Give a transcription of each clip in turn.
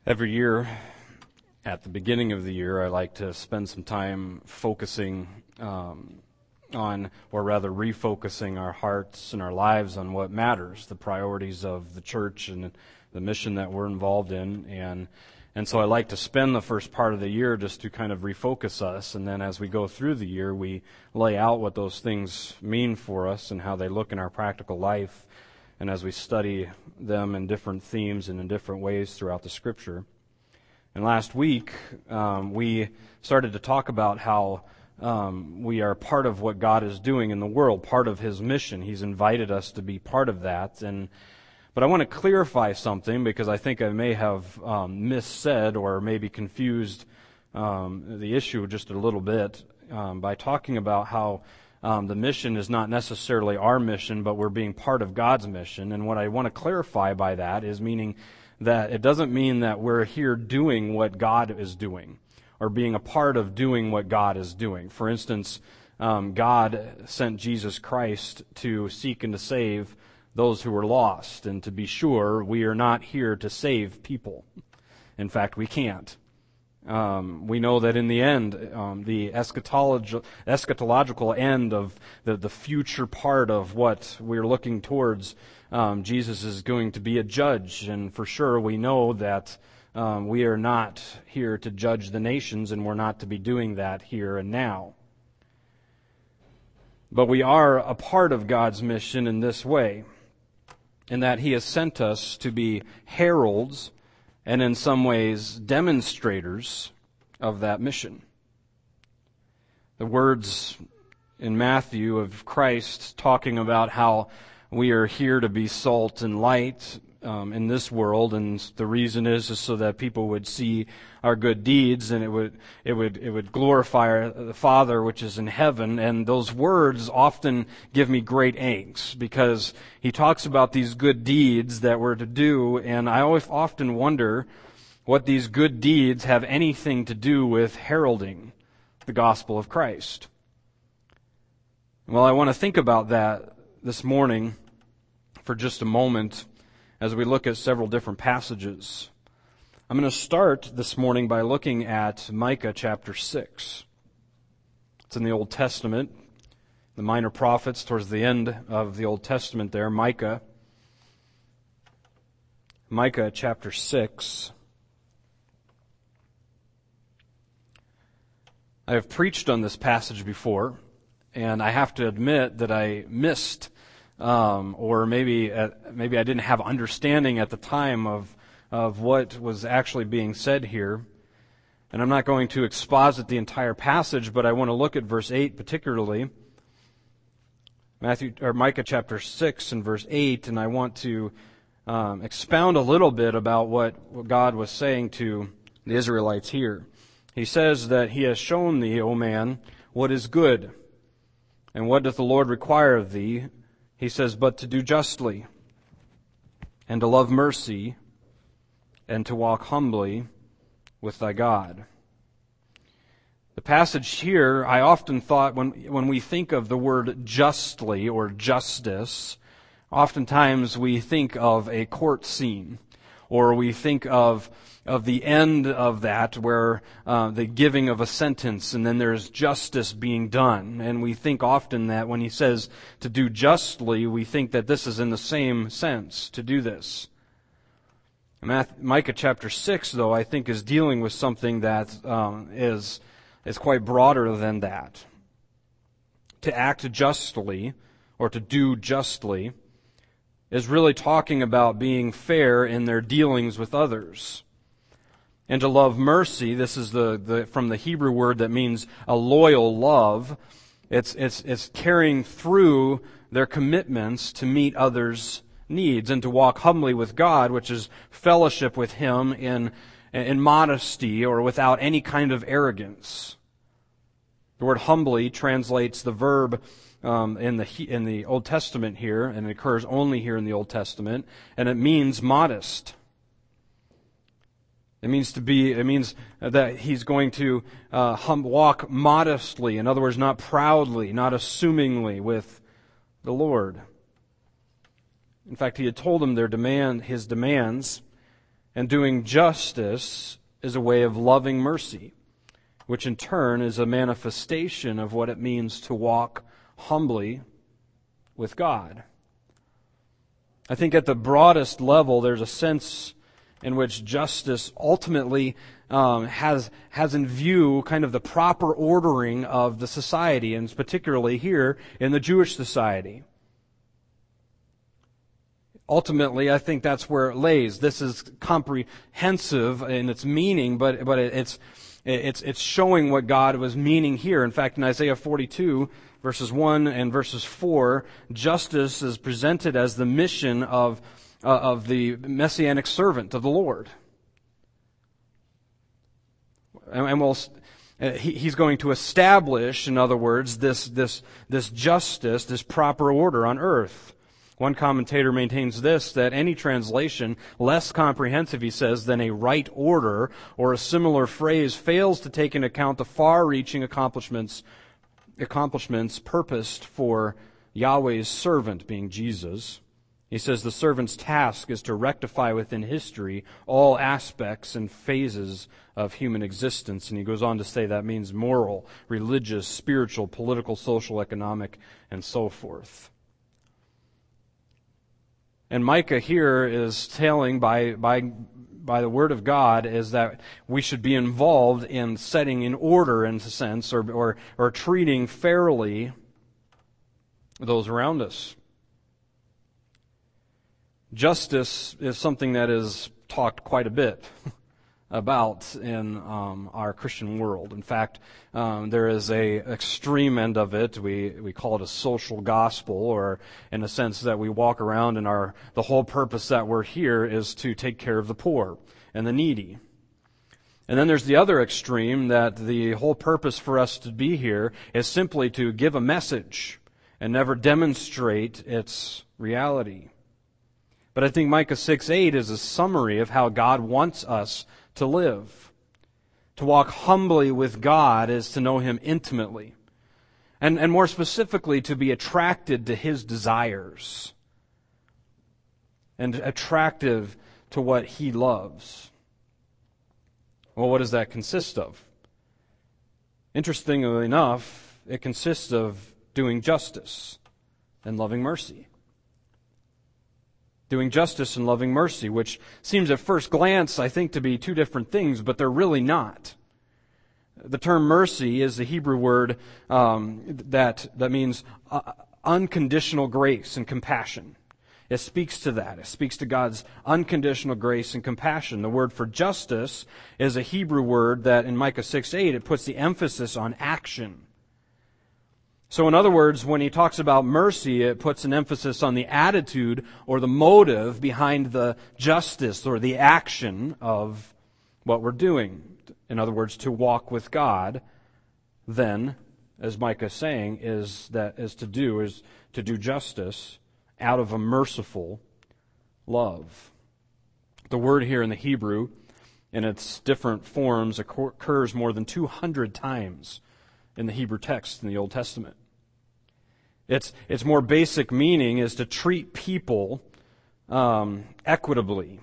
Every year, at the beginning of the year, I like to spend some time focusing on, or rather refocusing our hearts and our lives on what matters, the priorities of the church and the mission that we're involved in. And so I like to spend the first part of the year just to kind of refocus us, and then as we go through the year, we lay out what those things mean for us and how they look in our practical life, and as we study them in different themes and in different ways throughout the Scripture. And last week, we started to talk about how we are part of what God is doing in the world, part of His mission. He's invited us to be part of that. But I want to clarify something, because I think I may have missaid or maybe confused the issue just a little bit by talking about how the mission is not necessarily our mission, but we're being part of God's mission. And what I want to clarify by that is meaning that it doesn't mean that we're here doing what God is doing or being a part of doing what God is doing. For instance, God sent Jesus Christ to seek and to save those who were lost. And to be sure, we are not here to save people. In fact, we can't. We know that in the end, the eschatological end of the future part of what we're looking towards, Jesus is going to be a judge. And for sure, we know that we are not here to judge the nations, and we're not to be doing that here and now. But we are a part of God's mission in this way, in that He has sent us to be heralds and in some ways demonstrators of that mission. The words in Matthew of Christ talking about how we are here to be salt and light in this world, and the reason is so that people would see our good deeds, and it would glorify the Father which is in heaven. And those words often give me great angst, because He talks about these good deeds that we're to do, and I always often wonder what these good deeds have anything to do with heralding the gospel of Christ. Well, I want to think about that this morning for just a moment as we look at several different passages. I'm going to start this morning by looking at Micah chapter 6. It's in the Old Testament, the minor prophets towards the end of the Old Testament there, Micah. Micah chapter 6. I have preached on this passage before, and I have to admit that I missed or maybe I didn't have understanding at the time of what was actually being said here. And I'm not going to exposit the entire passage, but I want to look at verse 8 particularly. Micah chapter 6 and verse 8, and I want to expound a little bit about what God was saying to the Israelites here. He says that He has shown thee, O man, what is good. And what doth the Lord require of thee? He says, but to do justly, and to love mercy, and to walk humbly with thy God. The passage here, I often thought when we think of the word justly or justice, oftentimes we think of a court scene, or we think of the end of that, where the giving of a sentence, and then there's justice being done. And we think often that when He says to do justly, we think that this is in the same sense, to do this. Micah chapter 6, though, I think is dealing with something that is quite broader than that. To act justly, or to do justly, is really talking about being fair in their dealings with others. And to love mercy, this is from the Hebrew word that means a loyal love. It's carrying through their commitments to meet others' needs, and to walk humbly with God, which is fellowship with Him in modesty or without any kind of arrogance. The word humbly translates the verb in the Old Testament here, and it occurs only here in the Old Testament, and it means modest. It means that He's going to walk modestly. In other words, not proudly, not assumingly with the Lord. In fact, He had told them His demands, And doing justice is a way of loving mercy, which in turn is a manifestation of what it means to walk humbly with God. I think at the broadest level, there's a sense in which justice ultimately has in view kind of the proper ordering of the society, and particularly here in the Jewish society. Ultimately, I think that's where it lays. This is comprehensive in its meaning, but it's showing what God was meaning here. In fact, in Isaiah 42, verses 1 and verses 4, justice is presented as the mission of the messianic servant of the Lord. He's going to establish, in other words, this justice, this proper order on earth. One commentator maintains this, that any translation less comprehensive, he says, than a right order or a similar phrase fails to take into account the far-reaching accomplishments purposed for Yahweh's servant, being Jesus. He says the servant's task is to rectify within history all aspects and phases of human existence. And he goes on to say that means moral, religious, spiritual, political, social, economic, and so forth. And Micah here is telling by the Word of God is that we should be involved in setting in order, in a sense, or treating fairly those around us. Justice is something that is talked quite a bit about in our Christian world. In fact, there is a extreme end of it. We call it a social gospel, or in a sense that we walk around and the whole purpose that we're here is to take care of the poor and the needy. And then there's the other extreme, that the whole purpose for us to be here is simply to give a message and never demonstrate its reality. But I think Micah 6:8 is a summary of how God wants us to live. To walk humbly with God is to know Him intimately. And more specifically, to be attracted to His desires. And attractive to what He loves. Well, what does that consist of? Interestingly enough, it consists of doing justice and loving mercy. Doing justice and loving mercy, which seems at first glance, I think, to be two different things, but they're really not. The term mercy is the Hebrew word that means unconditional grace and compassion. It speaks to that. It speaks to God's unconditional grace and compassion. The word for justice is a Hebrew word that in Micah 6:8, it puts the emphasis on action. So in other words, when he talks about mercy, it puts an emphasis on the attitude or the motive behind the justice or the action of what we're doing. In other words, to walk with God, then, as Micah is saying, is to do justice out of a merciful love. The word here in the Hebrew, in its different forms, occurs more than 200 times in the Hebrew text in the Old Testament. Its more basic meaning is to treat people equitably.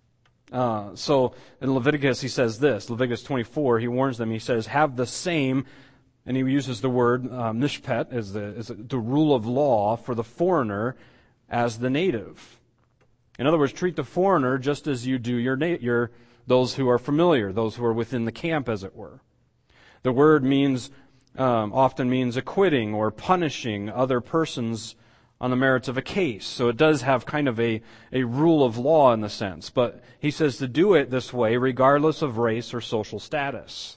So in Leviticus he says this, Leviticus 24, he warns them, he says, have the same, and he uses the word mishpat as the rule of law for the foreigner as the native. In other words, treat the foreigner just as you do those who are familiar, those who are within the camp, as it were. The word often means acquitting or punishing other persons on the merits of a case. So it does have kind of a rule of law in the sense. But he says to do it this way regardless of race or social status.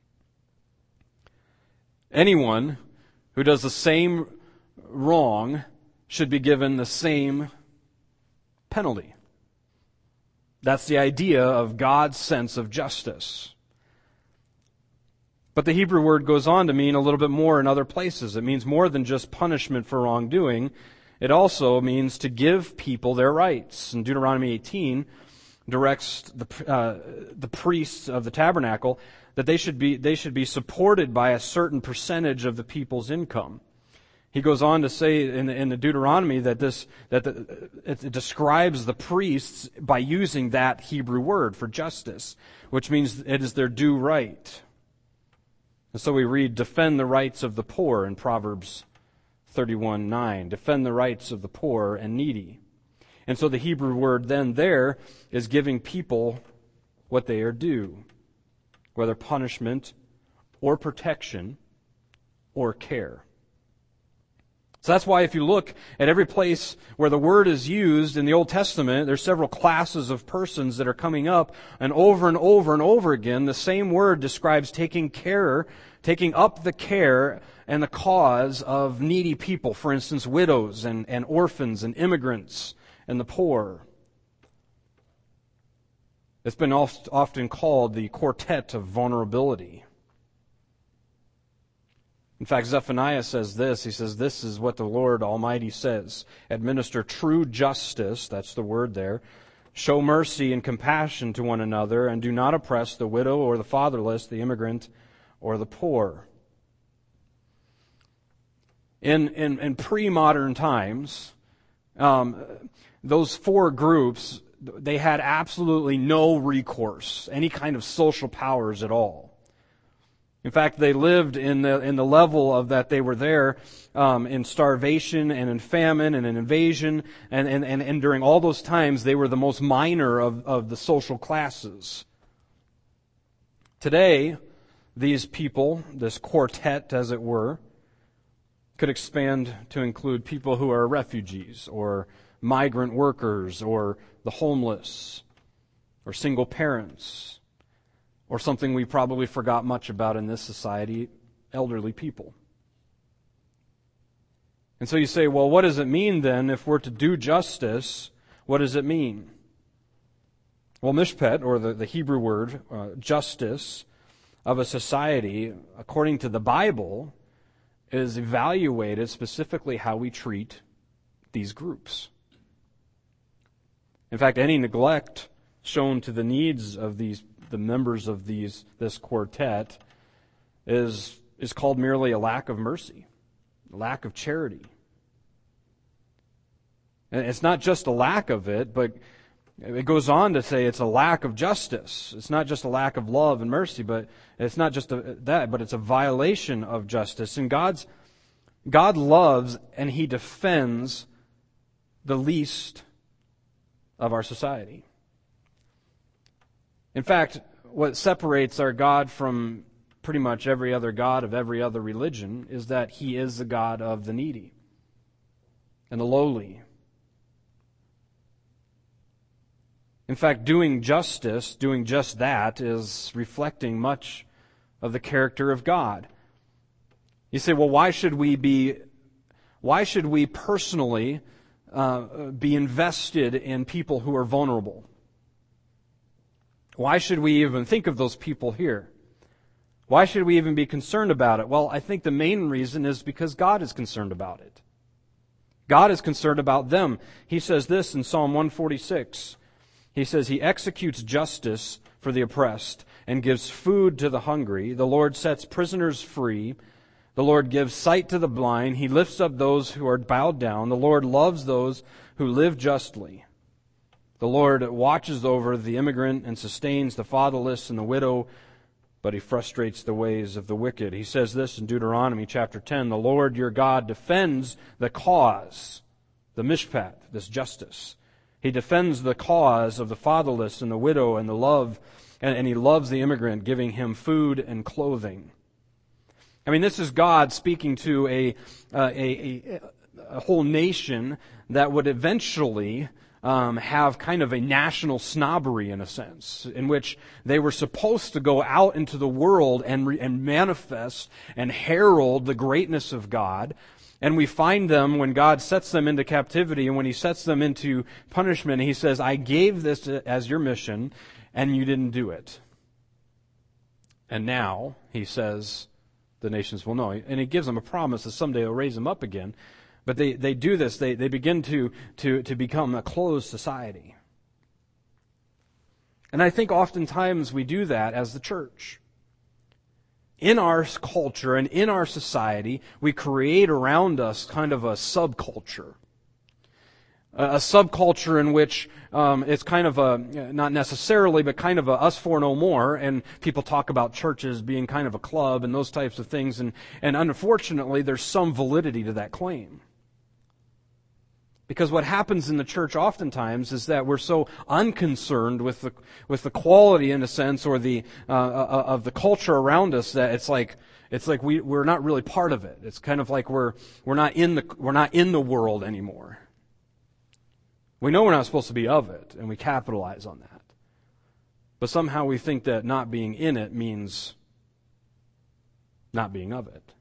Anyone who does the same wrong should be given the same penalty. That's the idea of God's sense of justice. But the Hebrew word goes on to mean a little bit more in other places. It means more than just punishment for wrongdoing. It also means to give people their rights. And Deuteronomy 18 directs the priests of the tabernacle that they should be supported by a certain percentage of the people's income. He goes on to say in the Deuteronomy that it describes the priests by using that Hebrew word for justice, which means it is their due right. And so we read, defend the rights of the poor in Proverbs 31:9. Defend the rights of the poor and needy. And so the Hebrew word then there is giving people what they are due, whether punishment or protection or care. So that's why if you look at every place where the word is used in the Old Testament, there's several classes of persons that are coming up, and over again, the same word describes taking up the care and the cause of needy people. For instance, widows and orphans and immigrants and the poor. It's been often called the quartet of vulnerability. In fact, Zephaniah says this. He says, this is what the Lord Almighty says. Administer true justice, that's the word there. Show mercy and compassion to one another, and do not oppress the widow or the fatherless, the immigrant or the poor. In pre-modern times, those four groups, they had absolutely no recourse, any kind of social powers at all. In fact, they lived in the level of that they were there in starvation and in famine and in invasion, and during all those times they were the most minor of the social classes. Today, these people, this quartet as it were, could expand to include people who are refugees or migrant workers or the homeless or single parents. Or something we probably forgot much about in this society, elderly people. And so you say, well, what does it mean then if we're to do justice? What does it mean? Well, mishpat, or the Hebrew word, justice of a society, according to the Bible, is evaluated specifically how we treat these groups. In fact, any neglect shown to the needs of the members of this quartet is called merely a lack of mercy, a lack of charity. And it's not just a lack of it, but it goes on to say it's a lack of justice. It's not just a lack of love and mercy, but it's not just that, but it's a violation of justice. And God loves and He defends the least of our society. In fact, what separates our God from pretty much every other god of every other religion is that He is the God of the needy and the lowly. In fact, doing justice, doing just that, is reflecting much of the character of God. You say, well, why should we personally be invested in people who are vulnerable? Why should we even think of those people here? Why should we even be concerned about it? Well, I think the main reason is because God is concerned about it. God is concerned about them. He says this in Psalm 146. He says, He executes justice for the oppressed and gives food to the hungry. The Lord sets prisoners free. The Lord gives sight to the blind. He lifts up those who are bowed down. The Lord loves those who live justly. The Lord watches over the immigrant and sustains the fatherless and the widow, but He frustrates the ways of the wicked. He says this in Deuteronomy chapter 10, the Lord your God defends the cause, the mishpat, this justice. He defends the cause of the fatherless and the widow and and He loves the immigrant, giving him food and clothing. I mean, this is God speaking to a whole nation that would eventually have kind of a national snobbery in a sense, in which they were supposed to go out into the world and manifest and herald the greatness of God. And we find them when God sets them into captivity and when He sets them into punishment, He says, I gave this as your mission and you didn't do it. And now, He says, the nations will know. And He gives them a promise that someday He'll raise them up again. But they do this. They begin to become a closed society. And I think oftentimes we do that as the church. in our culture and in our society, we create around us kind of a subculture. A subculture in which it's kind of a, not necessarily, but kind of a us for no more, and people talk about churches being kind of a club and those types of things, and unfortunately there's some validity to that claim. Because what happens in the church oftentimes is that we're so unconcerned with the quality, in a sense, or the of the culture around us, that it's like we're not really part of it. It's kind of like we're not in the world anymore. We know we're not supposed to be of it, and we capitalize on that. But somehow we think that not being in it means not being of it.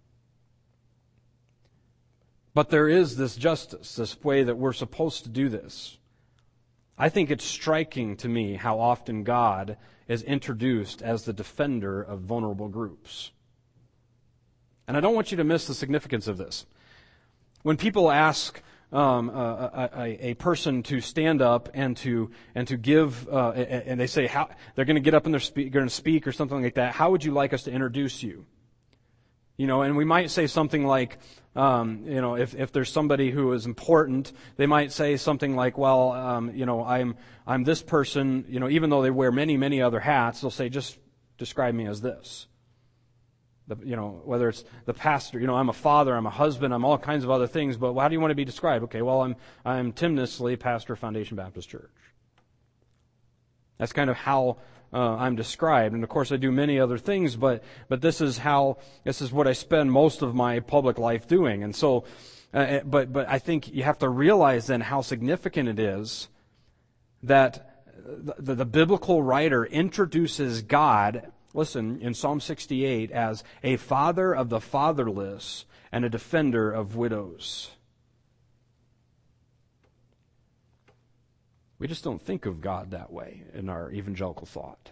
But there is this justice, this way that we're supposed to do this. I think it's striking to me how often God is introduced as the defender of vulnerable groups. And I don't want you to miss the significance of this. When people ask a person to stand up and to give, and they say how they're going to get up and they're going to speak or something like that, how would you like us to introduce you? And we might say something like, if there's somebody who is important, they might say something like, well, I'm this person, even though they wear many, many other hats, they'll say, just describe me as this. Whether it's the pastor, I'm a father, I'm a husband, I'm all kinds of other things, but how do you want to be described? Okay, well, I'm Tim Nisley, pastor of Foundation Baptist Church. That's kind of how I'm described. And of course I do many other things, but this is what I spend most of my public life doing. And so, but I think you have to realize then how significant it is that the biblical writer introduces God, listen, in Psalm 68, as a father of the fatherless and a defender of widows. We just don't think of God that way in our evangelical thought.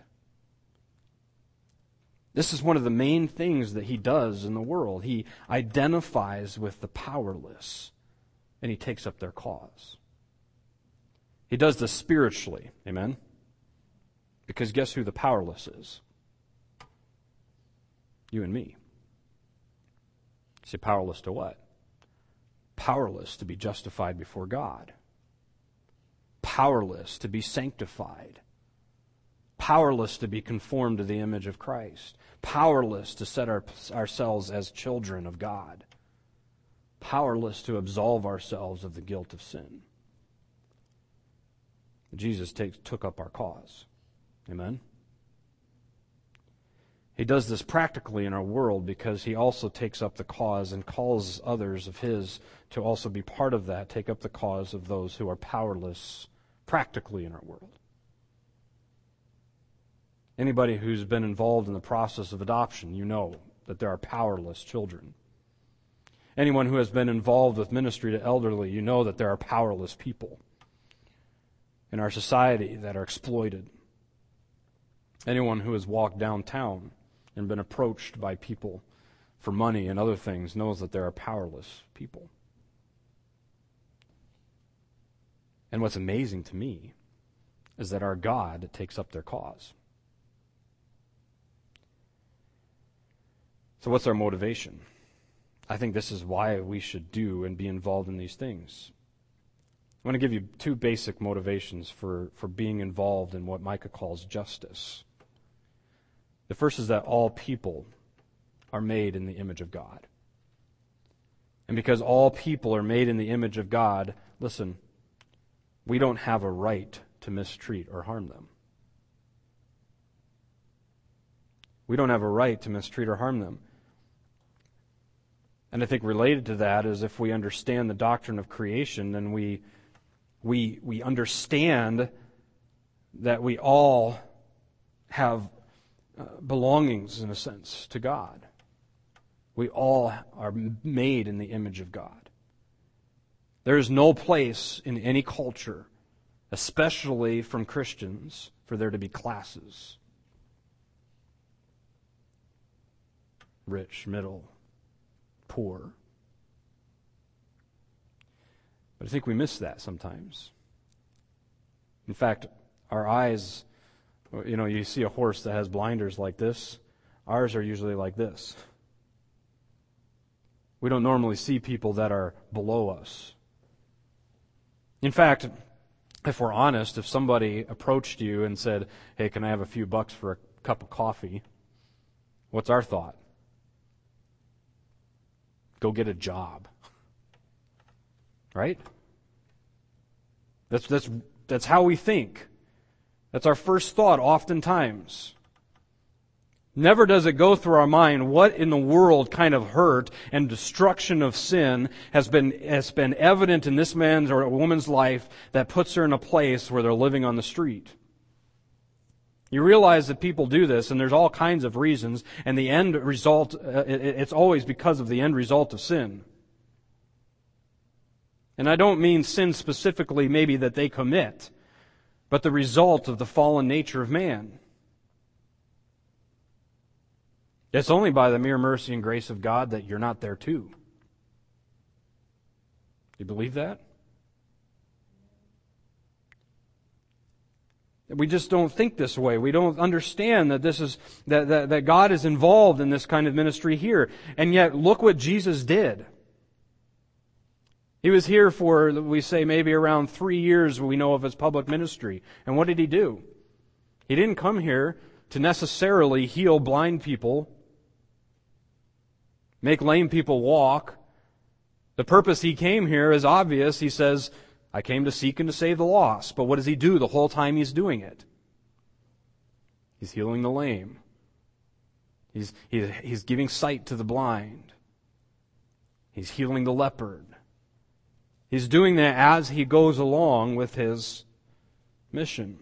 This is one of the main things that he does in the world. He identifies with the powerless, and he takes up their cause. He does this spiritually, amen? Because guess who the powerless is? You and me. You say powerless to what? Powerless to be justified before God. Powerless to be sanctified. Powerless to be conformed to the image of Christ. Powerless to set ourselves as children of God. Powerless to absolve ourselves of the guilt of sin. Jesus took up our cause. Amen? He does this practically in our world because he also takes up the cause and calls others of his to also be part of that, take up the cause of those who are powerless practically in our world. Anybody who's been involved in the process of adoption, you know that there are powerless children. Anyone who has been involved with ministry to elderly, you know that there are powerless people in our society that are exploited. Anyone who has walked downtown and been approached by people for money and other things knows that there are powerless people. And what's amazing to me is that our God takes up their cause. So what's our motivation? I think this is why we should do and be involved in these things. I want to give you two basic motivations for being involved in what Micah calls justice. The first is that all people are made in the image of God. And because all people are made in the image of God, listen, we don't have a right to mistreat or harm them. We don't have a right to mistreat or harm them. And I think related to that is if we understand the doctrine of creation, then we understand that we all have belongings, in a sense, to God. We all are made in the image of God. There is no place in any culture, especially from Christians, for there to be classes. Rich, middle, poor. But I think we miss that sometimes. In fact, our eyes, you see a horse that has blinders like this. Ours are usually like this. We don't normally see people that are below us. In fact, if we're honest, if somebody approached you and said, "Hey, can I have a few bucks for a cup of coffee?" What's our thought? Go get a job. Right? That's how we think. That's our first thought oftentimes. Never does it go through our mind what in the world kind of hurt and destruction of sin has been evident in this man's or a woman's life that puts her in a place where they're living on the street. You realize that people do this, and there's all kinds of reasons, and the end result, it's always because of the end result of sin. And I don't mean sin specifically maybe that they commit, but the result of the fallen nature of man. It's only by the mere mercy and grace of God that you're not there too. Do you believe that? We just don't think this way. We don't understand that this is that God is involved in this kind of ministry here. And yet, look what Jesus did. He was here for, we say, maybe around 3 years we know of his public ministry. And what did he do? He didn't come here to necessarily heal blind people, make lame people walk. The purpose he came here is obvious. He says, "I came to seek and to save the lost." But what does he do the whole time he's doing it? He's healing the lame. He's giving sight to the blind. He's healing the leopard. He's doing that as he goes along with his mission.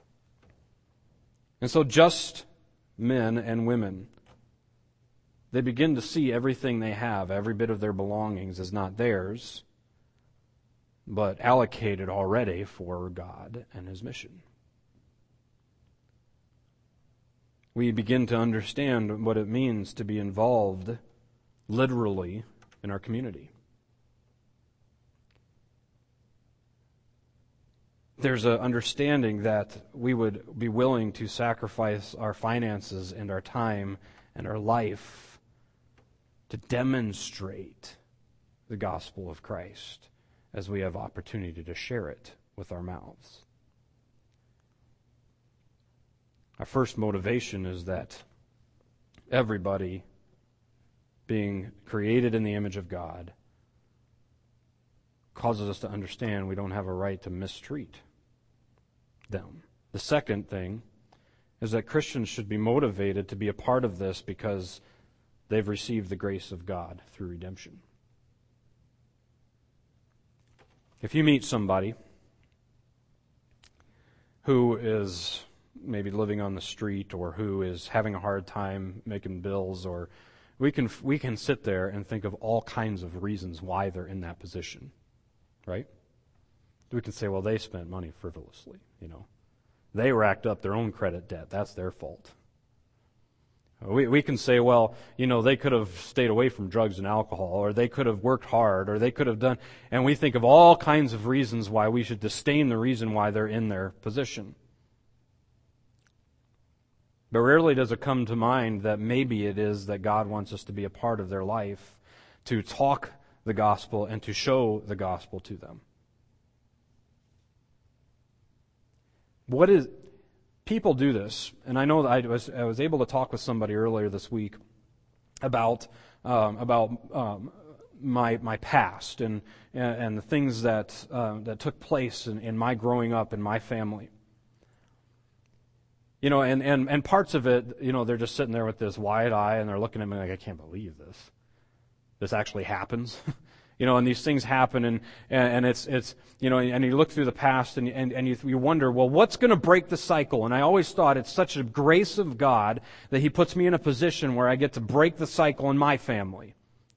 And so just men and women, they begin to see everything they have, every bit of their belongings is not theirs, but allocated already for God and his mission. We begin to understand what it means to be involved literally in our community. There's an understanding that we would be willing to sacrifice our finances and our time and our life to demonstrate the gospel of Christ as we have opportunity to share it with our mouths. Our first motivation is that everybody, being created in the image of God, causes us to understand we don't have a right to mistreat them. The second thing is that Christians should be motivated to be a part of this because they've received the grace of God through redemption. If you meet somebody who is maybe living on the street or who is having a hard time making bills, or we can sit there and think of all kinds of reasons why they're in that position, right? We can say, well, they spent money frivolously, They racked up their own credit debt. That's their fault. We can say, well, they could have stayed away from drugs and alcohol, or they could have worked hard, or they could have done, and we think of all kinds of reasons why we should disdain the reason why they're in their position. But rarely does it come to mind that maybe it is that God wants us to be a part of their life, to talk the gospel and to show the gospel to them. People do this, and I know that I was able to talk with somebody earlier this week about my past and the things that took place in my growing up in my family. And parts of it, they're just sitting there with this wide eye and they're looking at me like, I can't believe this. This actually happens. And these things happen and it's and you look through the past and you wonder, well, what's going to break the cycle? And I always thought it's such a grace of God that He puts me in a position where I get to break the cycle in my family.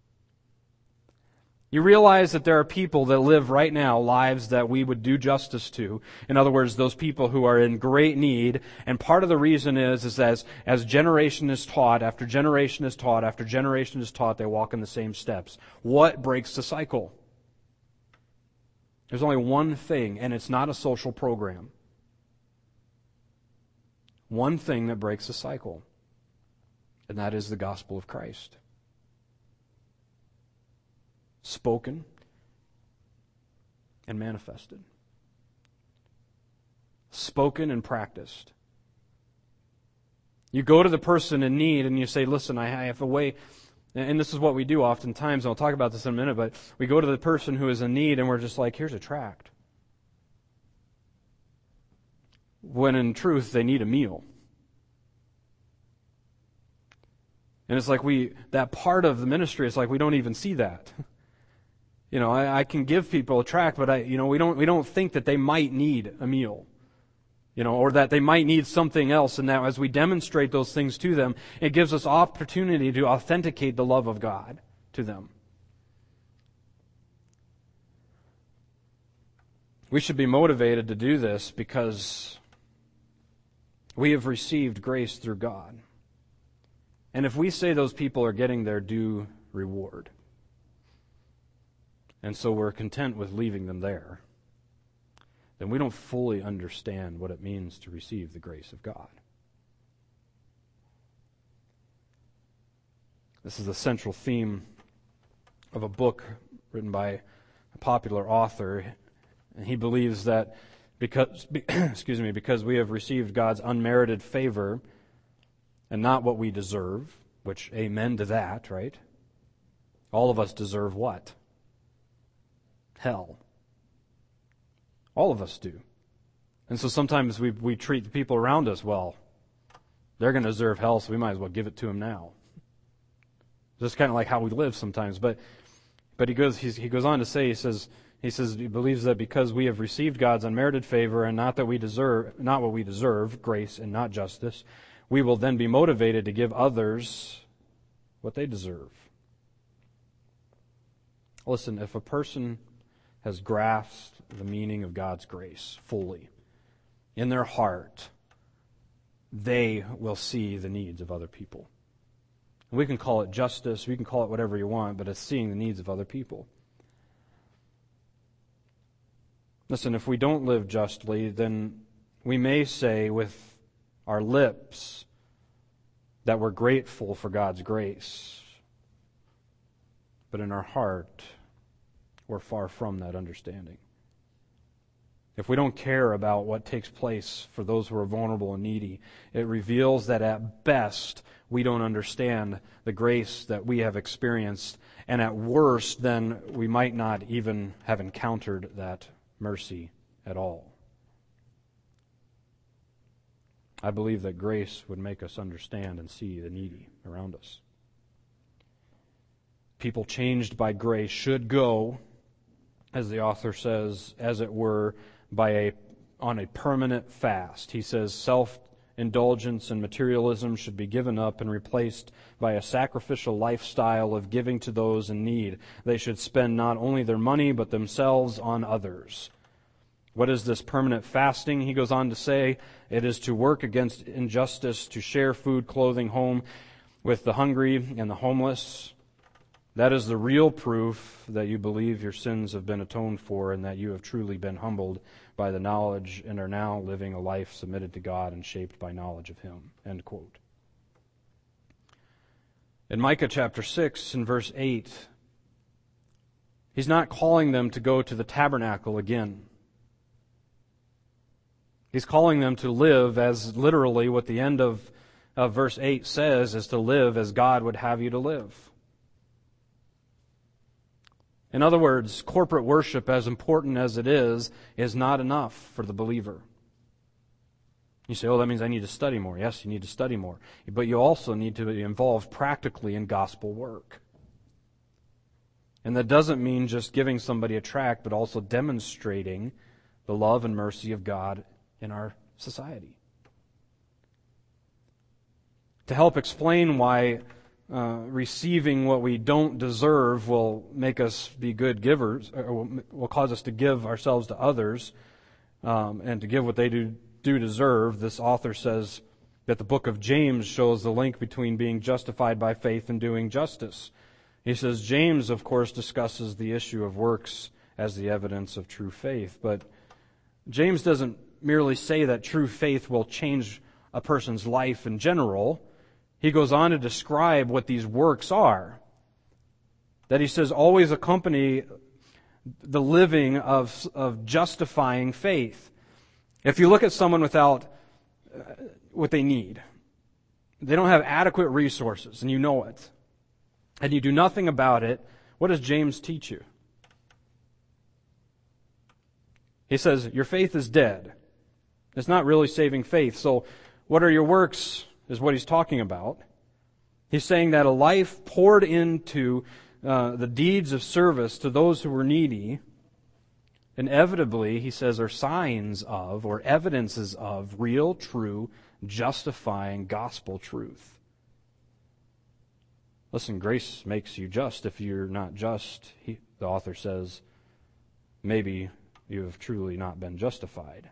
You realize that there are people that live right now lives that we would do justice to. In other words, those people who are in great need. And part of the reason is as generation is taught, after generation is taught, after generation is taught, they walk in the same steps. What breaks the cycle? There's only one thing, and it's not a social program. One thing that breaks the cycle. And that is the gospel of Christ. Spoken and manifested. Spoken and practiced. You go to the person in need and you say, listen, I have a way, and this is what we do oftentimes, and I'll talk about this in a minute, but we go to the person who is in need and we're just like, here's a tract. When in truth, they need a meal. And it's like that part of the ministry, it's like we don't even see that. You know, I can give people a tract, but we don't think that they might need a meal. You know, or that they might need something else, and that as we demonstrate those things to them, it gives us opportunity to authenticate the love of God to them. We should be motivated to do this because we have received grace through God. And if we say those people are getting their due reward, and so we're content with leaving them there, then we don't fully understand what it means to receive the grace of God. This is the central theme of a book written by a popular author, and he believes that because we have received God's unmerited favor and not what we deserve, which amen to that, right? All of us deserve what? Hell. All of us do. And so sometimes we treat the people around us, well, they're going to deserve hell, so we might as well give it to them now. Just kind of like how we live sometimes. But he goes on to say, he says he believes that because we have received God's unmerited favor and not what we deserve, grace and not justice, we will then be motivated to give others what they deserve. Listen, if a person has grasped the meaning of God's grace fully in their heart, they will see the needs of other people. We can call it justice, we can call it whatever you want, but it's seeing the needs of other people. Listen, if we don't live justly, then we may say with our lips that we're grateful for God's grace, but in our heart, we're far from that understanding. If we don't care about what takes place for those who are vulnerable and needy, it reveals that at best we don't understand the grace that we have experienced, and at worst then we might not even have encountered that mercy at all. I believe that grace would make us understand and see the needy around us. People changed by grace should go, as the author says, as it were, on a permanent fast. He says self-indulgence and materialism should be given up and replaced by a sacrificial lifestyle of giving to those in need. They should spend not only their money but themselves on others. What is this permanent fasting? He goes on to say, it is to work against injustice, to share food, clothing, home with the hungry and the homeless. That is the real proof that you believe your sins have been atoned for and that you have truly been humbled by the knowledge and are now living a life submitted to God and shaped by knowledge of Him. End quote. In Micah chapter 6 and verse 8, he's not calling them to go to the tabernacle again. He's calling them to live as literally what the end of verse 8 says is to live as God would have you to live. In other words, corporate worship, as important as it is not enough for the believer. You say, oh, that means I need to study more. Yes, you need to study more. But you also need to be involved practically in gospel work. And that doesn't mean just giving somebody a tract, but also demonstrating the love and mercy of God in our society. To help explain why receiving what we don't deserve will make us be good givers, or will cause us to give ourselves to others, and to give what they do deserve, this author says that the book of James shows the link between being justified by faith and doing justice. He says James, of course, discusses the issue of works as the evidence of true faith, but James doesn't merely say that true faith will change a person's life in general. he goes on to describe what these works are. That he says always accompany the living of justifying faith. If you look at someone without what they need, they don't have adequate resources, and you know it, and you do nothing about it, what does James teach you? He says, your faith is dead. It's not really saving faith. So what are your works is what he's talking about. He's saying that a life poured into the deeds of service to those who were needy, inevitably, he says, are signs of or evidences of real, true, justifying gospel truth. Listen, grace makes you just. If you're not just, the author says, maybe you have truly not been justified.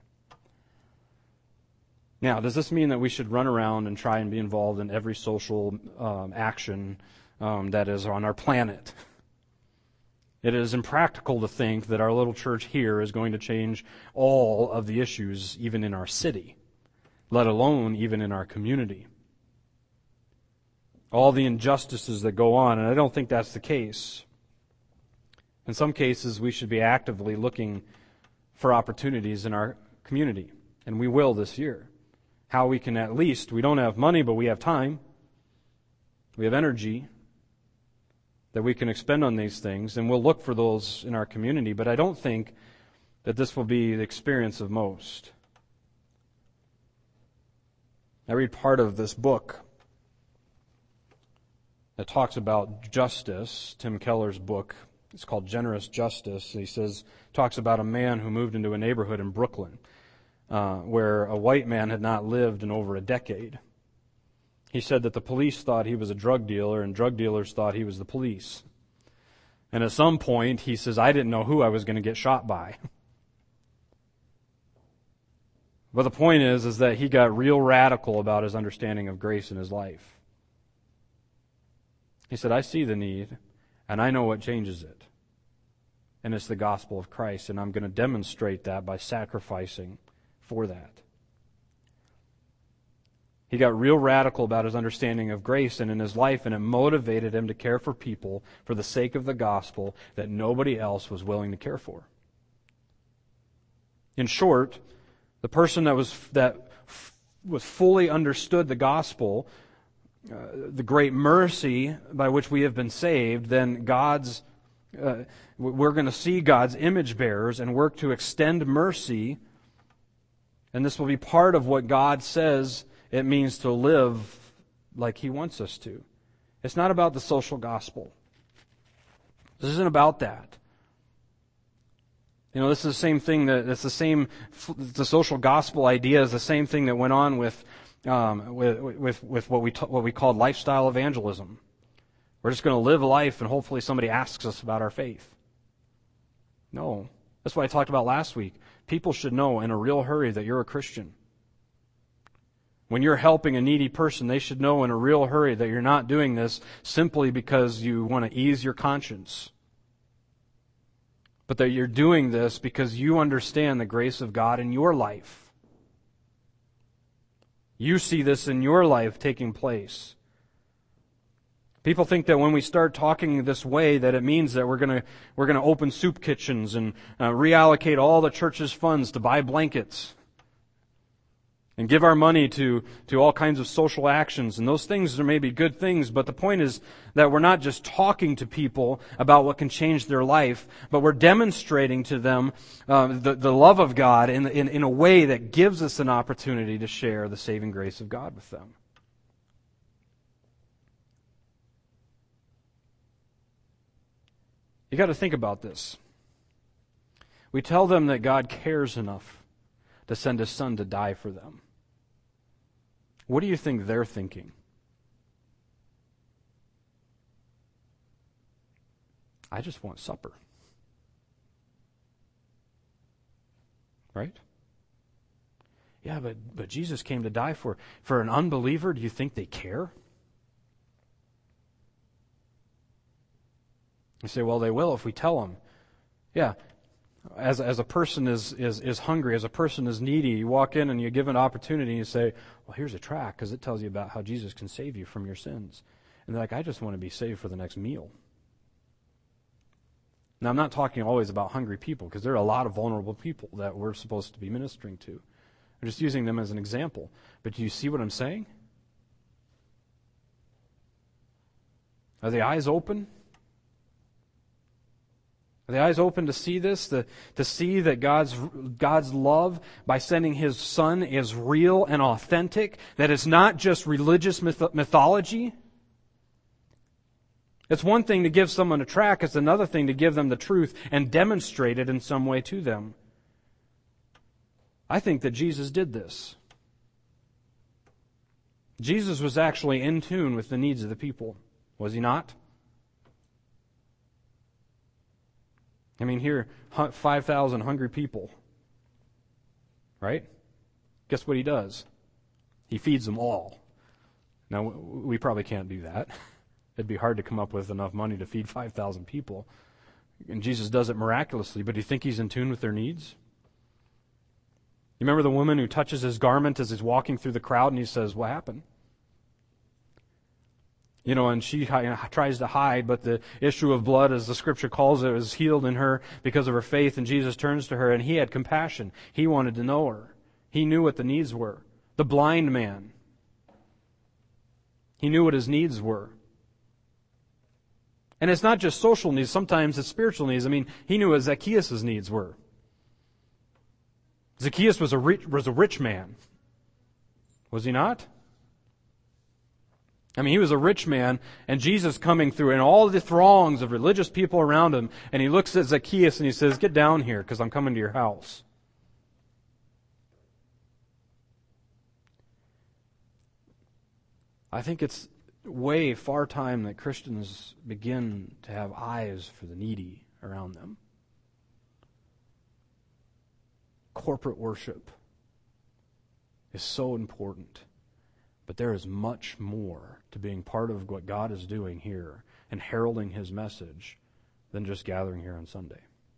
Now, does this mean that we should run around and try and be involved in every social action that is on our planet? It is impractical to think that our little church here is going to change all of the issues even in our city, let alone even in our community. All the injustices that go on, and I don't think that's the case. In some cases, we should be actively looking for opportunities in our community, and we will this year. How we can at least, we don't have money, but we have time. We have energy that we can expend on these things, and we'll look for those in our community, but I don't think that this will be the experience of most. I read part of this book that talks about justice, Tim Keller's book. It's called Generous Justice. He talks about a man who moved into a neighborhood in Brooklyn where a white man had not lived in over a decade. He said that the police thought he was a drug dealer and drug dealers thought he was the police. And at some point, he says, I didn't know who I was going to get shot by. But the point is that he got real radical about his understanding of grace in his life. He said, I see the need, and I know what changes it. And it's the gospel of Christ, and I'm going to demonstrate that by sacrificing for that. He got real radical about his understanding of grace and in his life, and it motivated him to care for people for the sake of the gospel that nobody else was willing to care for. In short, the person that was fully understood the gospel, the great mercy by which we have been saved, then we're going to see God's image bearers and work to extend mercy, and this will be part of what God says it means to live like He wants us to. It's not about the social gospel. This isn't about that. This is the same thing the social gospel idea is the same thing that went on with what we called lifestyle evangelism. We're just going to live life and hopefully somebody asks us about our faith. No. That's what I talked about last week. People should know in a real hurry that you're a Christian. When you're helping a needy person, they should know in a real hurry that you're not doing this simply because you want to ease your conscience, but that you're doing this because you understand the grace of God in your life. You see this in your life taking place. People think that when we start talking this way that it means that we're going to open soup kitchens and reallocate all the church's funds to buy blankets and give our money to all kinds of social actions. And those things are maybe good things, but the point is that we're not just talking to people about what can change their life, but we're demonstrating to them the love of God in a way that gives us an opportunity to share the saving grace of God with them. You got to think about this. We tell them that God cares enough to send His Son to die for them. What do you think they're thinking? I just want supper. Right? Yeah, but Jesus came to die for an unbeliever. Do you think they care? You say, well, they will if we tell them. Yeah, As a person is hungry, as a person is needy, you walk in and you give an opportunity and you say, well, here's a tract because it tells you about how Jesus can save you from your sins. And they're like, I just want to be saved for the next meal. Now, I'm not talking always about hungry people because there are a lot of vulnerable people that we're supposed to be ministering to. I'm just using them as an example. But do you see what I'm saying? Are the eyes open? Are the eyes open to see this? To see that God's love by sending His Son is real and authentic? That it's not just religious mythology? It's one thing to give someone a tract. It's another thing to give them the truth and demonstrate it in some way to them. I think that Jesus did this. Jesus was actually in tune with the needs of the people. Was He not? I mean, here, 5,000 hungry people. Right? Guess what He does? He feeds them all. Now, we probably can't do that. It'd be hard to come up with enough money to feed 5,000 people. And Jesus does it miraculously, but do you think He's in tune with their needs? You remember the woman who touches His garment as He's walking through the crowd and He says, what happened? And she tries to hide, but the issue of blood, as the Scripture calls it, is healed in her because of her faith, and Jesus turns to her and He had compassion. He wanted to know her. He knew what the needs were. The blind man, He knew what his needs were. And it's not just social needs, sometimes it's spiritual needs. I mean, He knew what Zacchaeus' needs were. Zacchaeus was a rich man. Was he not? I mean, he was a rich man, and Jesus coming through, and all the throngs of religious people around him, and He looks at Zacchaeus and He says, get down here, because I'm coming to your house. I think it's way far time that Christians begin to have eyes for the needy around them. Corporate worship is so important, but there is much more to being part of what God is doing here and heralding His message than just gathering here on Sunday.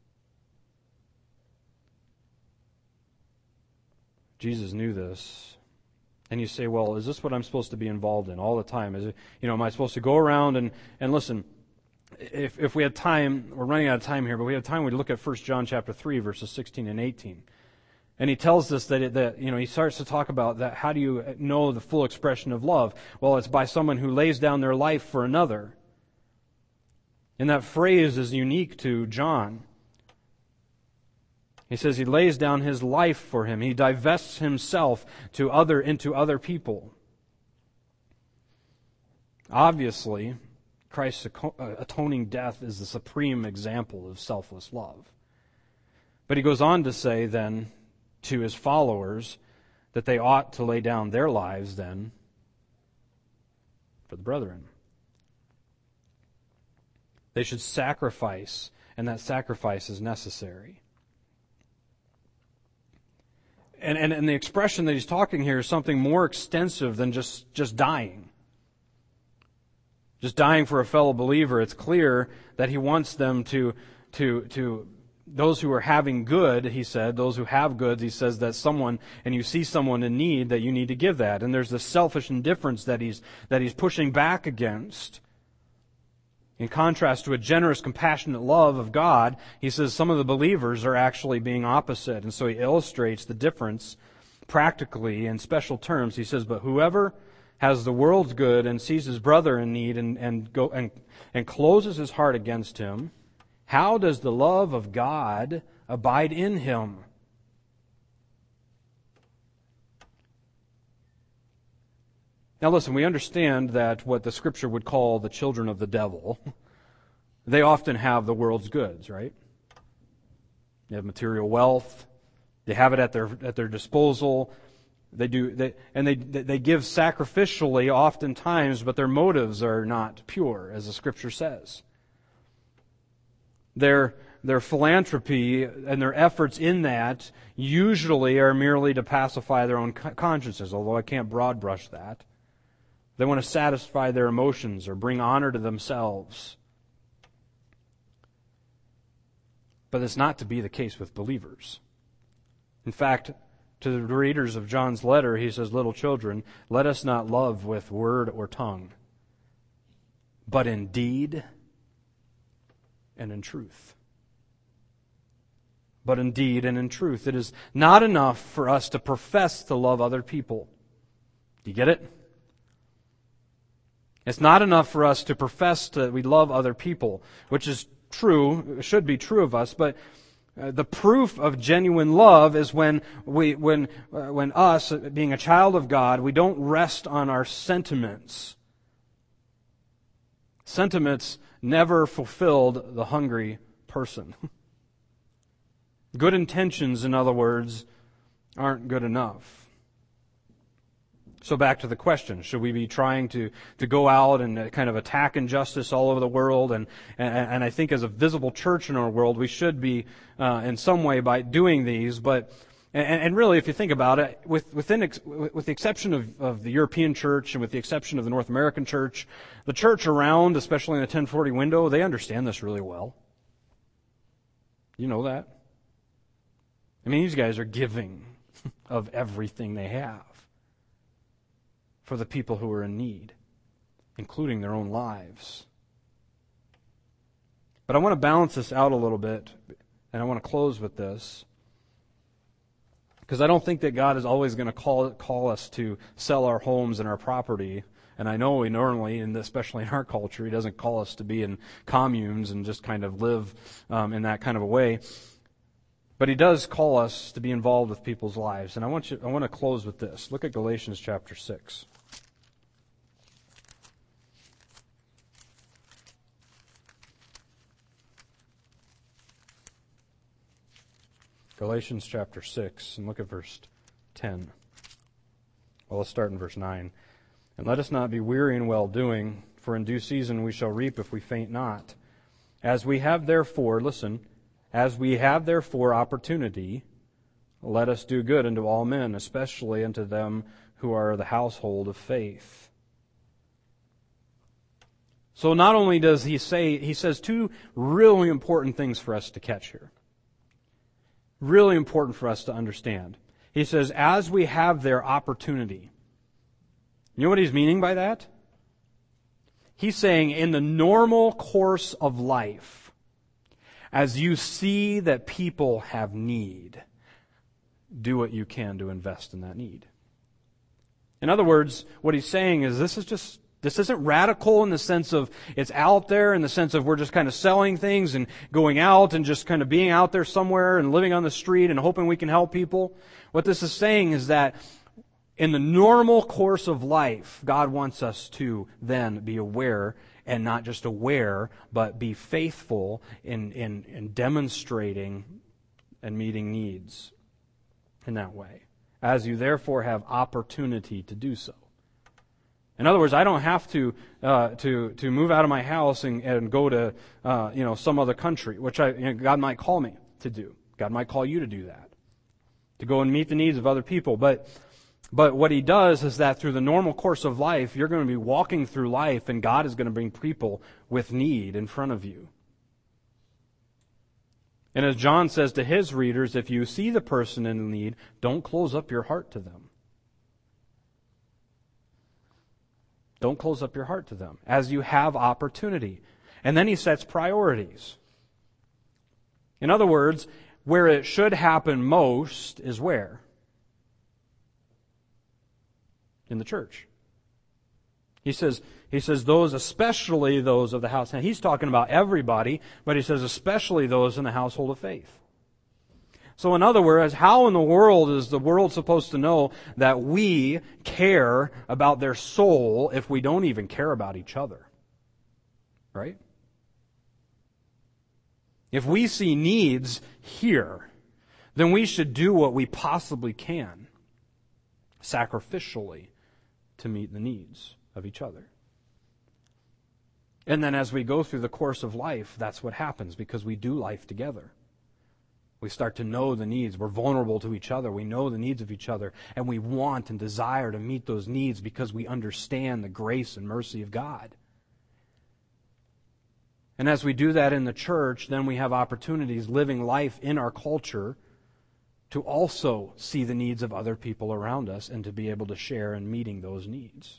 Jesus knew this. And you say, well, is this what I'm supposed to be involved in all the time? Is it, am I supposed to go around and listen, if we had time, we're running out of time here, but we have time, we'd look at 1 John chapter 3, verses 16 and 18. And he tells us that he starts to talk about that. How do you know the full expression of love? Well, it's by someone who lays down their life for another. And that phrase is unique to John. He says He lays down His life for him. He divests Himself into other people. Obviously, Christ's atoning death is the supreme example of selfless love. But He goes on to say then to His followers that they ought to lay down their lives then for the brethren. They should sacrifice, and that sacrifice is necessary. And the expression that he's talking here is something more extensive than just dying. Just dying for a fellow believer. It's clear that He wants them to those who are having good, He said, those who have goods, He says that someone, and you see someone in need, that you need to give that. And there's this selfish indifference that he's pushing back against. In contrast to a generous, compassionate love of God, he says some of the believers are actually being opposite. And so he illustrates the difference practically in special terms. He says, but whoever has the world's good and sees his brother in need and closes his heart against him, how does the love of God abide in him? Now listen, we understand that what the Scripture would call the children of the devil, they often have the world's goods, right? They have material wealth. They have it at their disposal. They give sacrificially oftentimes, but their motives are not pure, as the Scripture says. Their philanthropy and their efforts in that usually are merely to pacify their own consciences, although I can't broad brush that. They want to satisfy their emotions or bring honor to themselves. But it's not to be the case with believers. In fact, to the readers of John's letter, he says, "Little children, let us not love with word or tongue, but in deed and in truth." But in deed and in truth. It is not enough for us to profess to love other people. Do you get it? It's not enough for us to profess that we love other people, which is true, should be true of us, but the proof of genuine love is when us, being a child of God, we don't rest on our sentiments. Sentiments never fulfilled the hungry person. Good intentions, in other words, aren't good enough. So back to the question, should we be trying to go out and kind of attack injustice all over the world? And I think as a visible church in our world, we should be in some way by doing these. But and really, if you think about it, with the exception of the European church and with the exception of the North American church, the church around, especially in the 1040 window, they understand this really well. You know that? I mean, these guys are giving of everything they have for the people who are in need, including their own lives. But I want to balance this out a little bit, and I want to close with this, because I don't think that God is always going to call us to sell our homes and our property. And I know we normally, and especially in our culture, He doesn't call us to be in communes and just kind of live in that kind of a way. But He does call us to be involved with people's lives. And I want to close with this. Look at Galatians chapter 6. Galatians chapter 6, and look at verse 10. Well, let's start in verse 9. "And let us not be weary in well-doing, for in due season we shall reap if we faint not. As we have therefore," listen, "as we have therefore opportunity, let us do good unto all men, especially unto them who are the household of faith." So not only does he says two really important things for us to catch here. Really important for us to understand. He says, as we have their opportunity. You know what he's meaning by that? He's saying in the normal course of life, as you see that people have need, do what you can to invest in that need. In other words, what he's saying is this isn't radical in the sense of it's out there, in the sense of we're just kind of selling things and going out and just kind of being out there somewhere and living on the street and hoping we can help people. What this is saying is that in the normal course of life, God wants us to then be aware, and not just aware, but be faithful in demonstrating and meeting needs in that way. As you therefore have opportunity to do so. In other words, I don't have to move out of my house and go to some other country, which God might call me to do. God might call you to do that, to go and meet the needs of other people. But what He does is that through the normal course of life, you're going to be walking through life, and God is going to bring people with need in front of you. And as John says to his readers, if you see the person in need, don't close up your heart to them. Don't close up your heart to them as you have opportunity. And then he sets priorities. In other words, where it should happen most is where? In the church. He says those, especially those of the house. Now he's talking about everybody, but he says especially those in the household of faith. So in other words, how in the world is the world supposed to know that we care about their soul if we don't even care about each other? Right? If we see needs here, then we should do what we possibly can sacrificially to meet the needs of each other. And then as we go through the course of life, that's what happens because we do life together. We start to know the needs. We're vulnerable to each other. We know the needs of each other. And we want and desire to meet those needs because we understand the grace and mercy of God. And as we do that in the church, then we have opportunities living life in our culture to also see the needs of other people around us and to be able to share in meeting those needs.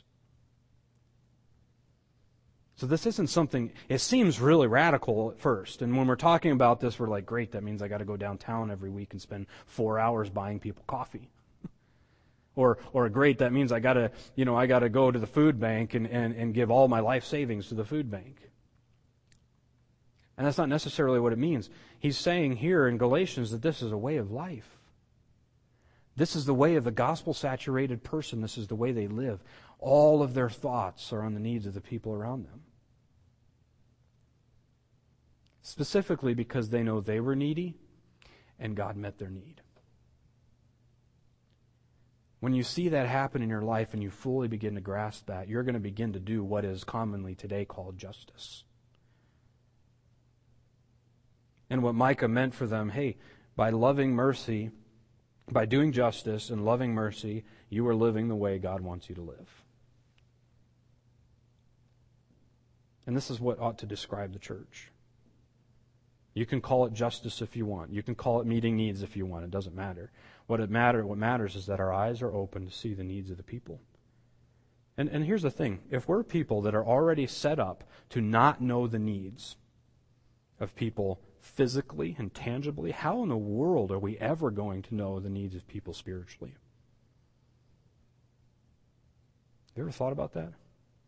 So this isn't something, it seems really radical at first. And when we're talking about this, we're like, great, that means I got to go downtown every week and spend 4 hours buying people coffee. Or great, that means I got to go to the food bank and give all my life savings to the food bank. And that's not necessarily what it means. He's saying here in Galatians that this is a way of life. This is the way of the gospel-saturated person. This is the way they live. All of their thoughts are on the needs of the people around them. Specifically because they know they were needy and God met their need. When you see that happen in your life and you fully begin to grasp that, you're going to begin to do what is commonly today called justice. And what Micah meant for them, hey, by loving mercy, by doing justice and loving mercy, you are living the way God wants you to live. And this is what ought to describe the church. You can call it justice if you want. You can call it meeting needs if you want. It doesn't matter. What matters is that our eyes are open to see the needs of the people. And here's the thing. If we're people that are already set up to not know the needs of people physically and tangibly, how in the world are we ever going to know the needs of people spiritually? You ever thought about that?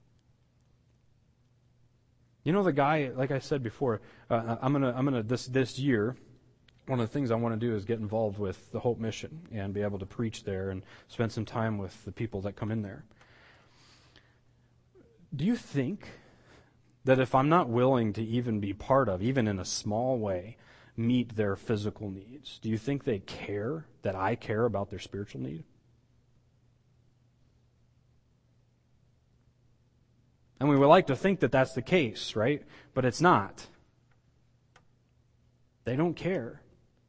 You know, the guy, like I said before, this year, one of the things I want to do is get involved with the Hope Mission and be able to preach there and spend some time with the people that come in there. Do you think that if I'm not willing to even be part of, even in a small way, meet their physical needs, do you think they care that I care about their spiritual need? And we would like to think that that's the case, right? But it's not. They don't care.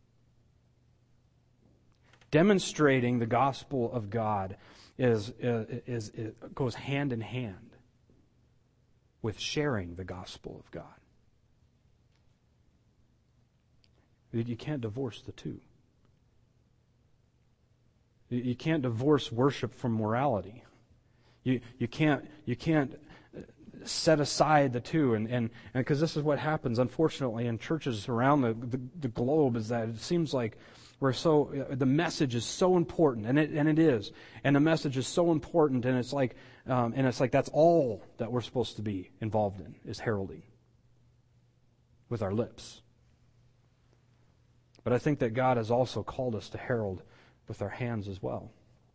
Demonstrating the gospel of God goes hand in hand with sharing the gospel of God. You can't divorce the two. You can't divorce worship from morality. You can't set aside the two, and because this is what happens, unfortunately, in churches around the globe, is that it seems like the message is so important, and it is, and the message is so important, and it's like that's all that we're supposed to be involved in, is heralding with our lips. But I think that God has also called us to herald with our hands as well.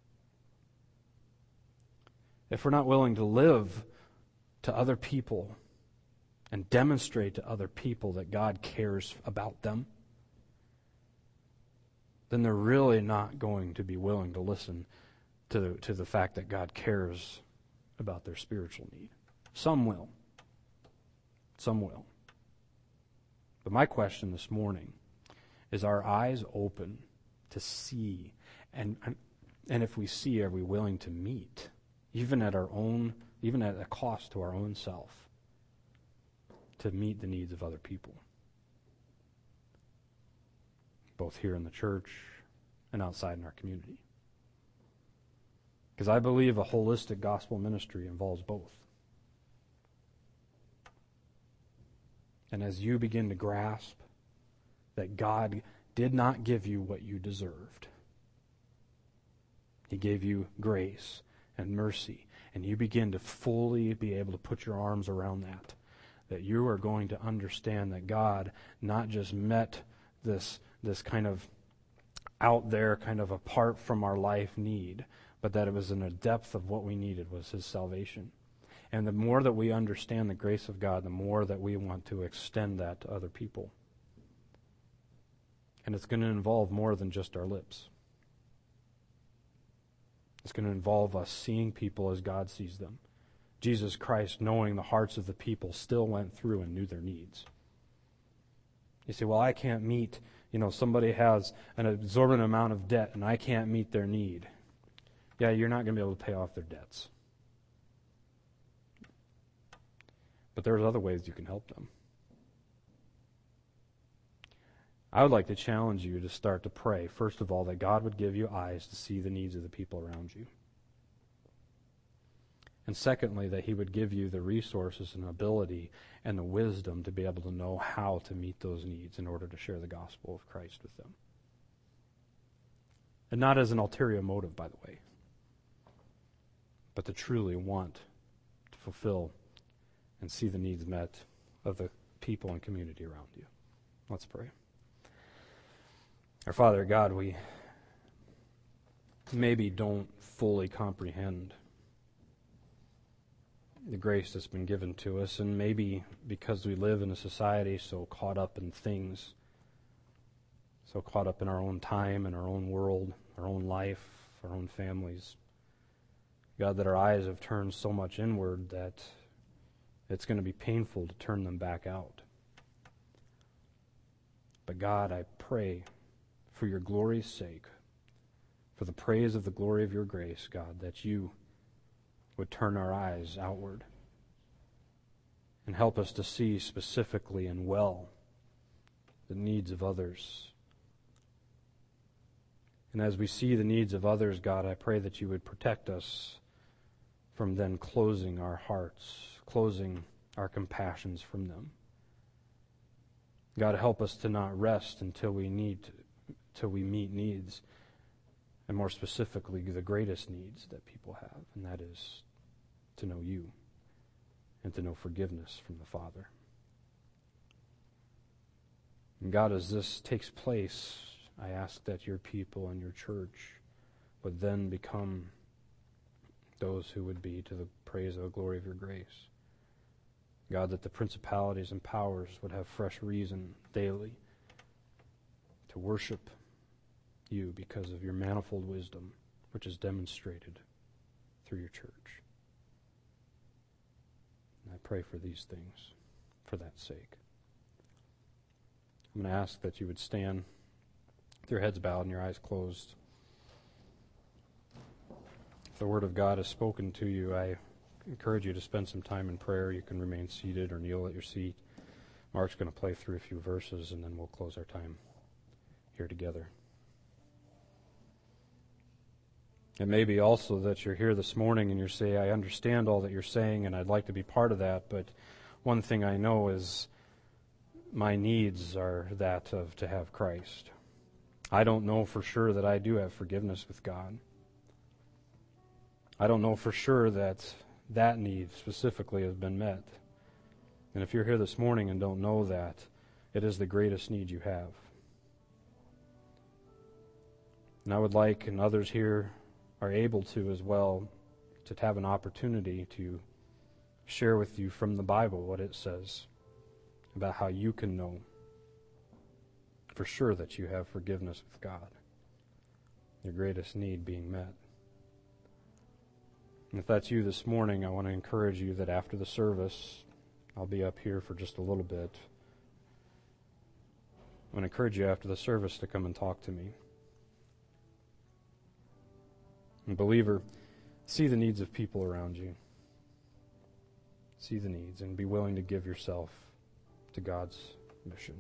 If we're not willing to live to other people and demonstrate to other people that God cares about them, then they're really not going to be willing to listen to the fact that God cares about their spiritual need. Some will. Some will. But my question this morning is, our eyes open to see? And if we see, are we willing to meet, even at a cost to our own self, to meet the needs of other people, both here in the church and outside in our community? Because I believe a holistic gospel ministry involves both. And as you begin to grasp that God did not give you what you deserved, He gave you grace and mercy, and you begin to fully be able to put your arms around that you are going to understand that God not just met this kind of out there, kind of apart from our life need, but that it was in the depth of what we needed was His salvation. And the more that we understand the grace of God, the more that we want to extend that to other people. And it's going to involve more than just our lips. It's going to involve us seeing people as God sees them. Jesus Christ, knowing the hearts of the people, still went through and knew their needs. You say, well, I can't meet, somebody has an exorbitant amount of debt and I can't meet their need. Yeah, you're not going to be able to pay off their debts. But there's other ways you can help them. I would like to challenge you to start to pray, first of all, that God would give you eyes to see the needs of the people around you. And secondly, that He would give you the resources and ability and the wisdom to be able to know how to meet those needs in order to share the gospel of Christ with them. And not as an ulterior motive, by the way, but to truly want to fulfill and see the needs met of the people and community around you. Let's pray. Our Father God, we maybe don't fully comprehend the grace that's been given to us, and maybe because we live in a society so caught up in things, so caught up in our own time and our own world, our own life, our own families, God, that our eyes have turned so much inward that it's going to be painful to turn them back out. But God, I pray for your glory's sake, for the praise of the glory of your grace, God, that you would turn our eyes outward and help us to see specifically and well the needs of others. And as we see the needs of others, God, I pray that you would protect us from then closing our hearts, closing our compassions from them. God, help us to not rest until we meet needs, and more specifically, the greatest needs that people have, and that is to know you and to know forgiveness from the Father. And God, as this takes place, I ask that your people and your church would then become those who would be to the praise of the glory of your grace. God, that the principalities and powers would have fresh reason daily to worship you because of your manifold wisdom, which is demonstrated through your church. And I pray for these things for that sake. I'm going to ask that you would stand with your heads bowed and your eyes closed. If the Word of God is spoken to you, I encourage you to spend some time in prayer. You can remain seated or kneel at your seat. Mark's going to play through a few verses, and then we'll close our time here together. It may be also that you're here this morning and you say, I understand all that you're saying and I'd like to be part of that, but one thing I know is my needs are that of to have Christ. I don't know for sure that I do have forgiveness with God. I don't know for sure that that need specifically has been met. And if you're here this morning and don't know that, it is the greatest need you have. And I would like, and others here are able to as well, to have an opportunity to share with you from the Bible what it says about how you can know for sure that you have forgiveness with God, your greatest need being met. And if that's you this morning, I want to encourage you that after the service, I'll be up here for just a little bit. I want to encourage you after the service to come and talk to me. And believer, see the needs of people around you. See the needs and be willing to give yourself to God's mission.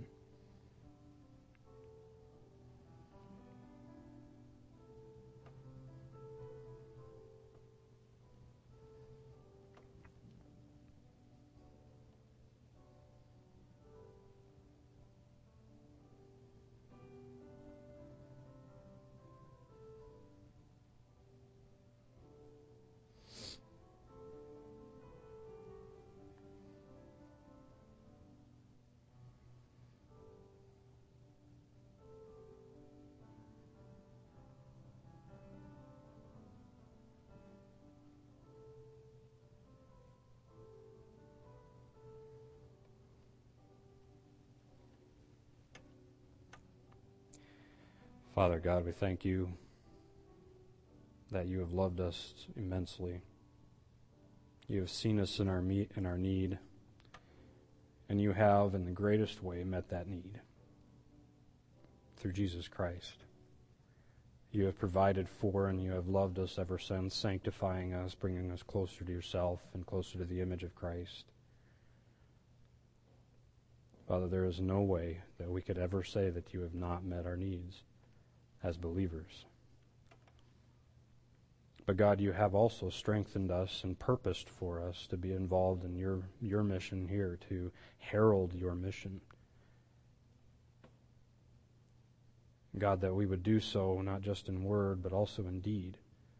Father God, we thank you that you have loved us immensely. You have seen us in our need, and you have, in the greatest way, met that need through Jesus Christ. You have provided for and you have loved us ever since, sanctifying us, bringing us closer to yourself and closer to the image of Christ. Father, there is no way that we could ever say that you have not met our needs as believers. But God, you have also strengthened us and purposed for us to be involved in your mission here, to herald your mission. God, that we would do so not just in word, but also in deed,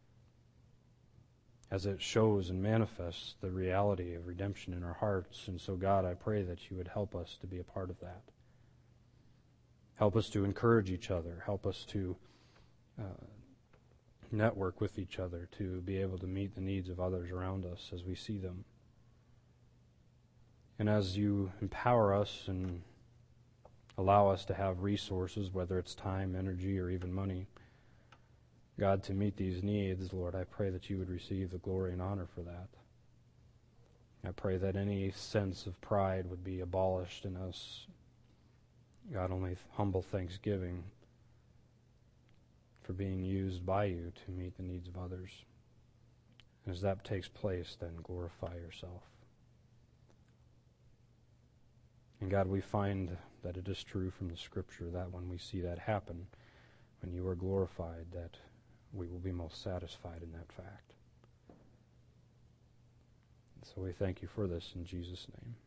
as it shows and manifests the reality of redemption in our hearts. And so, God, I pray that you would help us to be a part of that. Help us to encourage each other. Help us to network with each other, to be able to meet the needs of others around us as we see them. And as you empower us and allow us to have resources, whether it's time, energy, or even money, God, to meet these needs, Lord, I pray that you would receive the glory and honor for that. I pray that any sense of pride would be abolished in us. God, only humble thanksgiving for being used by you to meet the needs of others. And as that takes place, then glorify yourself. And God, we find that it is true from the Scripture that when we see that happen, when you are glorified, that we will be most satisfied in that fact. And so we thank you for this in Jesus' name.